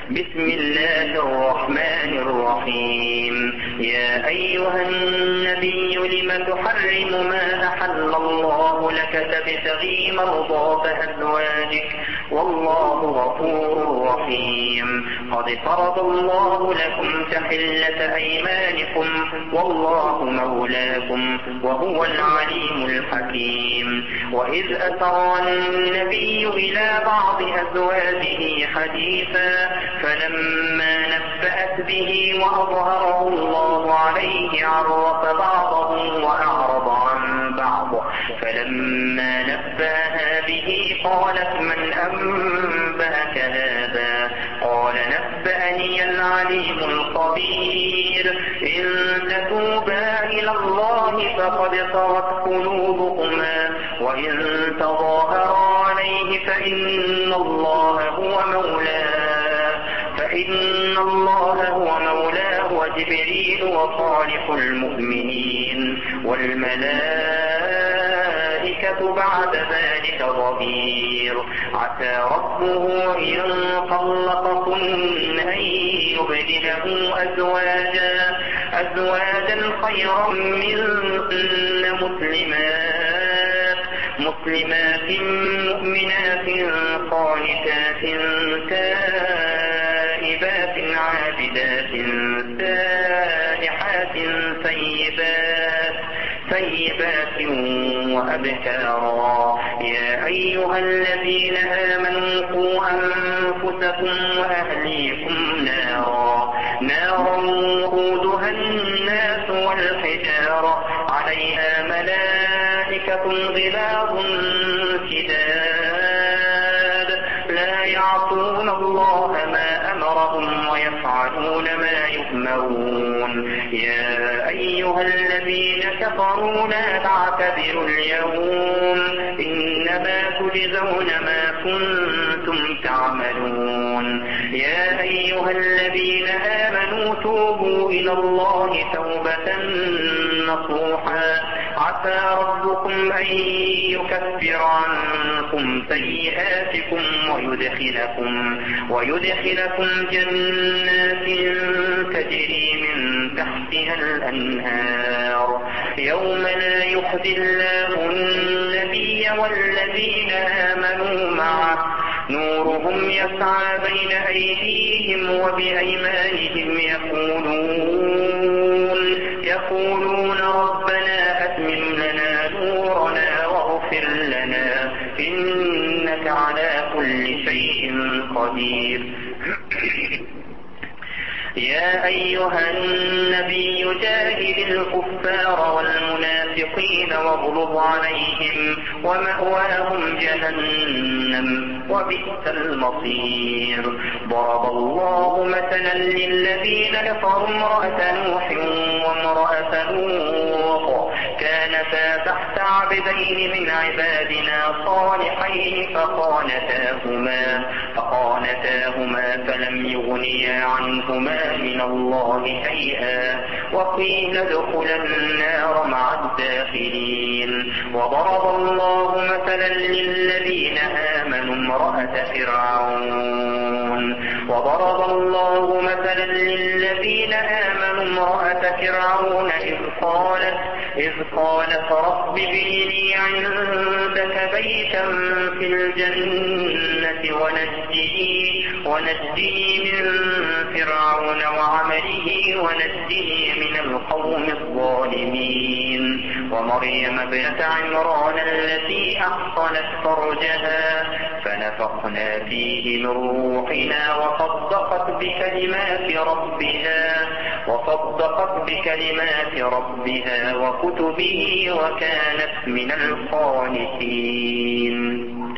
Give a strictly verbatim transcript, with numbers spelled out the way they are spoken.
بسم الله الرحمن الرحيم. يا أيها النبي لم تحرم ما أحل الله لك تبتغي مرضات أزواجك والله غفور رحيم. قد فرض الله لكم تحلة أيمانكم والله مولاكم وهو العليم الحكيم. وإذ أسر النبي إلى بعض أزواجه حديثا فلما نبأت به وأظهره الله عليه عرف بعضه وأعرض عن بعض فلما نبأها به قالت من أنبأك هذا؟ قال نبأني العليم الخبير. إن تتوبا إلى الله فقد صغت قلوبكما وإن تظاهرا عليه فإن الله هو مولاه فإن الله هو مولاه وجبريل وصالح المؤمنين والملائكة بعد ذلك ظهير. عسى ربه إن طلقكن أن يبدله أزواجا أزواجا خيرا منكن مسلمات مسلمات مؤمنات قانتات تائبات عابدات سائحات ثيبات ثيبات وأبكارا. يا أيها الذين آمنوا قوا أنفسكم وأهليكم نارا نارا وقودها الناس والحجارة عليها ملائكة غلاظ شداد لا يعصون الله ما أمرهم ويفعلون ما يؤمرون. يا أيها الذين كفروا لا تعتذروا اليوم إنما تجزون ما كنتم تعملون. يا أيها الذين آمنوا توبوا إلى الله توبة نصوحا عسى ربكم أن يكفر عنكم سيئاتكم ويدخلكم ويدخلكم جنات تجري من تحتها الأنهار يوم لا يخزي الله النبي والذين آمنوا معه نورهم يسعى بين أيديهم وبأيمانهم يقولون يقولون ربنا أتمم لنا نورنا واغفر لنا إنك على كل شيء قدير. يا أيها النبي جاهد الكفار والمنافقين واغلظ عليهم ومأواهم جهنم وبئس المصير. ضرب الله مثلا للذين كفروا امرأة نوح وامرأة لوط كانتا تحت عبدين من عبادنا صالحين فخانتاهما فخانتاهما فلم يغنيا عنهما من الله شيئا وقيل ادخلا النار مع الداخلين. وضرب الله مثلا للذين آمنوا امرأة فرعون وضرب الله مثلا للذين آمنوا امرأة فرعون إذ قالت إذ قالت رب ابن لي عندك بيتا في الجنة ونجني ونجني من فرعون وعمله ونجني من القوم الظالمين. ومريم ابنة عمران التي أحصنت فرجها فنفخنا فيه من روحنا وصدقت بكلمات ربها وصدقت بكلمات ربها وكتبه وكانت من القانتين.